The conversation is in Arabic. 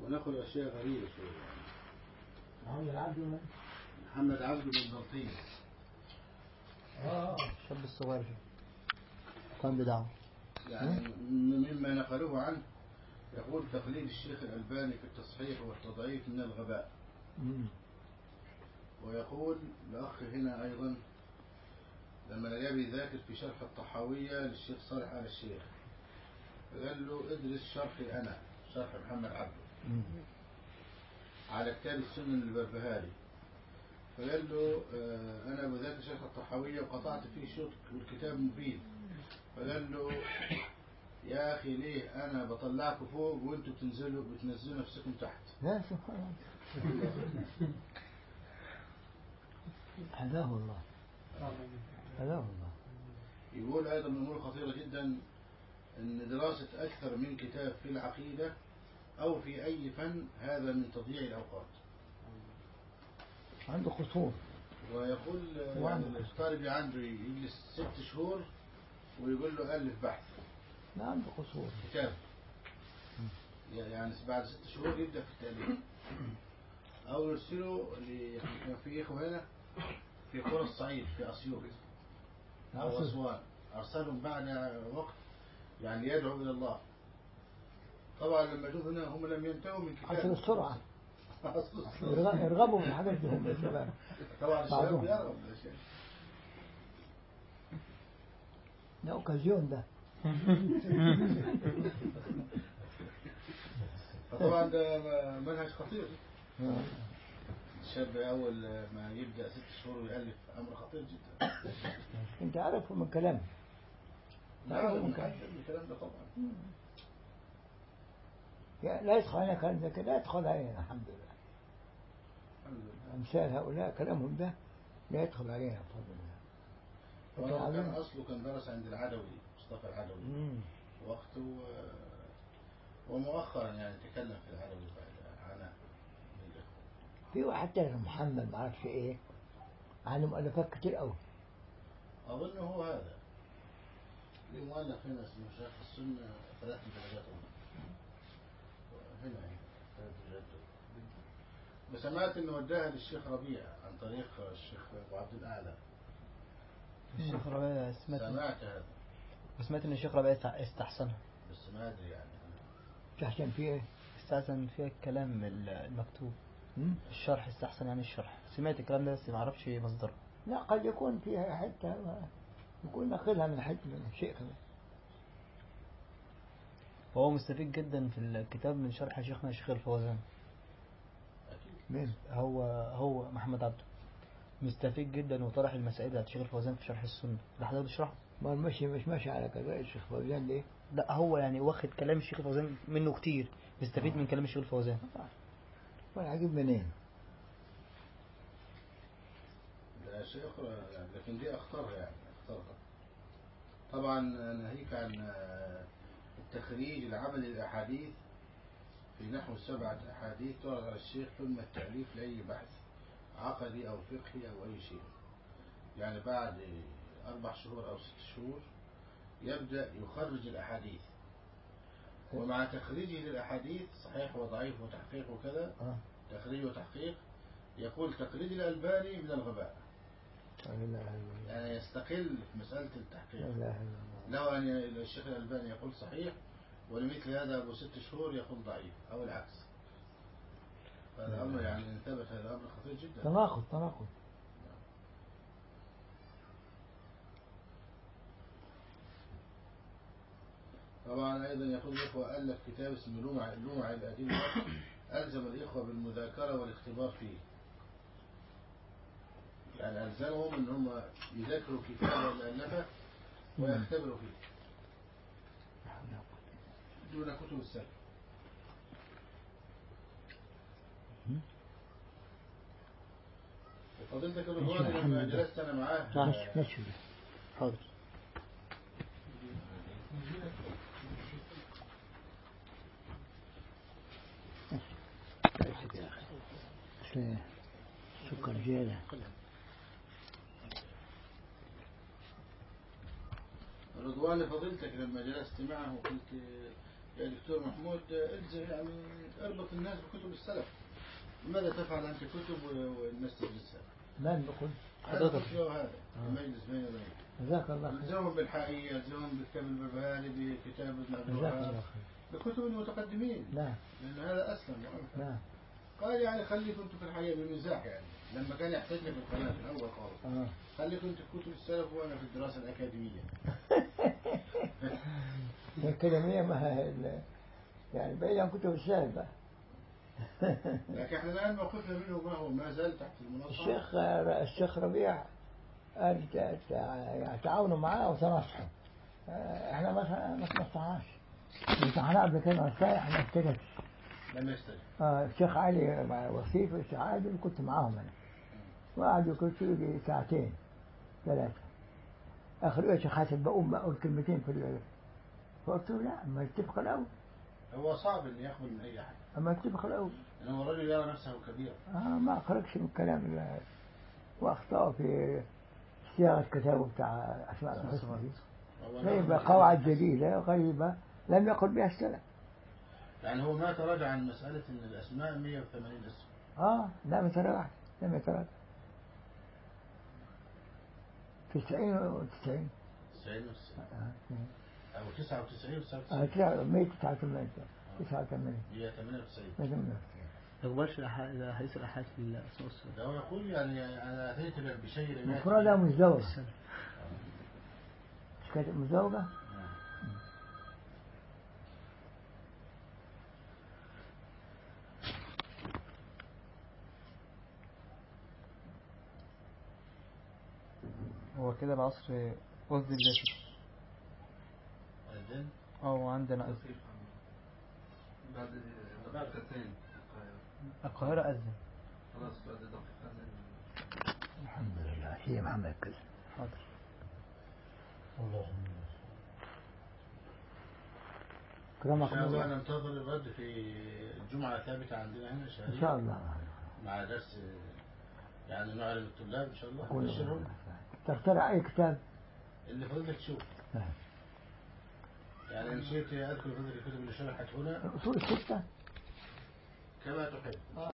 وناخد أشياء غريبة شوية يعني. محمد عبده محمد عبده بن بلطيس. الشاب الصغير كان بدعوة يعني مما نقلوه عنه يقول تقليد الشيخ الألباني في التصحيح والتضعيف من الغباء. ويقول الأخ هنا أيضا لما لقى بيذاكر في شرح الطحاوية للشيخ صالح آل الشيخ فقال له ادرس شرحي أنا شرح محمد عبده على كتاب السنن البربهاري. فقال له أنا بذاكر شرح الطحاوية وقطعت فيه شوط والكتاب مفيد. فقال له يا أخي ليه أنا بطلعكم فوق وأنتوا بتنزلوا نفسكم تحت. لا سبحان الله. هداه الله هداه الله. يقول أيضا من الأمور الخطيرة جدا أن دراسة أكثر من كتاب في العقيدة أو في أي فن هذا من تضييع الأوقات. عنده قصور. ويقول يعني الطالب عنده يجلس 6 شهور ويقول له ألف بحث. لا عنده قصور. كتاب يعني بعد 6 شهور يبدأ في التأليف. أو يرسله كان في إخوة هنا في قرى الصعيد في أسيوط أو أسوان أرسلهم بعد وقت يعني يدعو إلى الله. طبعا لما جوا هنا هم لم ينتهوا من كتاب عشان السرعة يرغبوا من الحاجات دي هم الشباب. طبعا الشباب يرغب الأشياء. ده أوكازيون ده. فطبعا ده منهج خطير. الشاب أول ما يبدأ 6 شهور ويألف أمر خطير جدا. أنت عارفه من كلامه. نعرف من الكلام ده طبعا. لا يدخل علينا كلام ذلك لا يدخل علينا الحمد لله. أمثال هؤلاء كلامهم ده لا يدخل علينا بفضل الله. كان أصله كان درس عند العدوي مصطفى العدوي وقته ومؤخرا يعني تكلم في العدوي بعد عنا في واحد تاني محمد ما اعرفش ايه عنده مؤلفات كتير قوي. أظن هو هذا ليه مؤلف هنا اسمه شيخ السنة 3 درجات هنا 3 درجات. وسمعت انه وداها للشيخ ربيع عن طريق الشيخ ابو عبد الاعلى. الشيخ ربيع سمعت هذا وسمعت ان الشيخ ربيع استحسنها بس ما ادري يعني استحسن فيه ايه؟ استحسن فيها الكلام المكتوب. الشرح استحسن يعني الشرح. سمعت الكلام ده بس ما اعرفش مصدره. لا قد يكون فيها حتى يكون ناخذها من حته من شيء كمان. وهو مستفيد جدا في الكتاب من شرح شيخنا الشيخ الفوزان. مين؟ هو محمد عبده مستفيد جدا وطرح المسائل بتاعت الشيخ الفوزان في شرح السنة. ده حضرتك تشرحه؟ ما مش ماشي على كلام الشيخ فوزان ليه؟ لا هو يعني واخد كلام الشيخ الفوزان منه كتير مستفيد من كلام الشيخ الفوزان. وانا عجيب منين؟ ده شيء أخرى يعني لكن دي أخطرها يعني أخطرها. طبعا ناهيك عن التخريج العمل الأحاديث في نحو 7 أحاديث تعرض على الشيخ ثم التأليف لأي بحث عقدي أو فقهي أو أي شيء. يعني بعد 4 شهور أو 6 شهور يبدأ يخرج الأحاديث ومع تخريجه للأحاديث صحيح وضعيف وتحقيق وكذا تخريج وتحقيق يقول تقليد الألباني من الغباء. يعني يستقل في مسألة التحقيق. له أن الشيخ الألباني يقول صحيح ولمثل هذا أبو 6 شهور يقول ضعيف أو العكس. هذا أمر يعني إن ثبت هذا أمر خطير جدا. تناقض. طبعا أيضا يقول الإخوة ألف كتاب اسمه لومع الأدلة ألزم الإخوة بالمذاكرة والاختبار فيه. يعني ألزمهم أن هم يذاكروا كتابا مؤلفة ويختبروا فيه دون كتب السلف. فضلتك الرضواني لما جلست أنا معاه حاضر سكر زيادة. رضوان فضلتك لما جلست معه قلت يا دكتور محمود الزم يعني اربط الناس بكتب السلف. لماذا تفعل أنت كتب والناس تدرسها؟ من بقول هذا فتوى هذا المجلس بين يديك. جزاك الله خير. الزمهم بالحائية، الزمهم بكتاب البربهاري، بكتاب ابن عبد جزاك الوهاب، الله خير. بكتب المتقدمين. نعم لأن هذا أسلم وأنفع. نعم. قال يعني خليكم انتم في الحياة بالمزاح يعني لما كان يحتاج في القناة في الأول خالص. خليكم انتم في كتب السلف وأنا في الدراسة الأكاديمية. الأكاديمية ما هي يعني بعيد عن كتب السلف. لكن احنا الآن موقفنا منه ما هو ما زال تحت المناصرة. الشيخ ربيع قال تعاونوا معاه وتنصحوا. احنا ما تنصحناش. امتحنا قبل كده نصايح ما استجبش. لم يستجب. الشيخ علي وصيف الشيخ عادل كنت معاهم انا. وقعدوا كنت يجي ساعتين 3. اخر شيخ حسن بقول كلمتين في الليل. فقلت له لا ما يتفق الاول. هو صعب ان يقبل من اي احد. اما يتفق الاول. لانه الرجل يرى نفسه كبيرا. ما خرجش من الكلام واخطأ في صياغه كتابه بتاع اسماء الحسنى. غريبة قواعد جديدة غريبة لم يقل بها السلف. يعني هو ما تراجع عن مسألة ان الاسماء 180 اسم. لم يتراجع. 90 و 90. 90 و 90. او 99 و 99. 189. 198. ما يقبلش حديث الأحاد في الأسماء والصفات. هو يقول يعني أنا أتيت بشيء لم يأتي. مفردة مزدوجة. مش كانت مزدوجة؟ هو كده العصر قصدي الجسد. أذن؟ وعندنا أذن. بعد دقيقتين. القاهرة أذن. خلاص بعد دقيقتين. الحمد لله هي محمد كذا. حاضر. اللهم إن شاء الله ننتظر الرد في الجمعة ثابتة عندنا هنا شهريا. إن شاء الله. مع درس يعني نعلم الطلاب إن شاء الله نبشرهم. تخترع أي كتاب اللي فضلك تشوف. يعني إن شئت أذكر فضلك الكتب اللي شرحت هنا. الأصول الستة كما تحب.